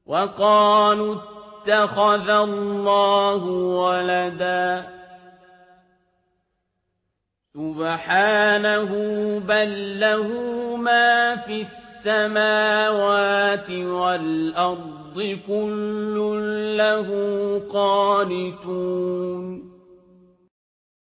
وقالوا اتخذ الله ولدا سبحانه بل له ما في السماوات والأرض كل له قانتون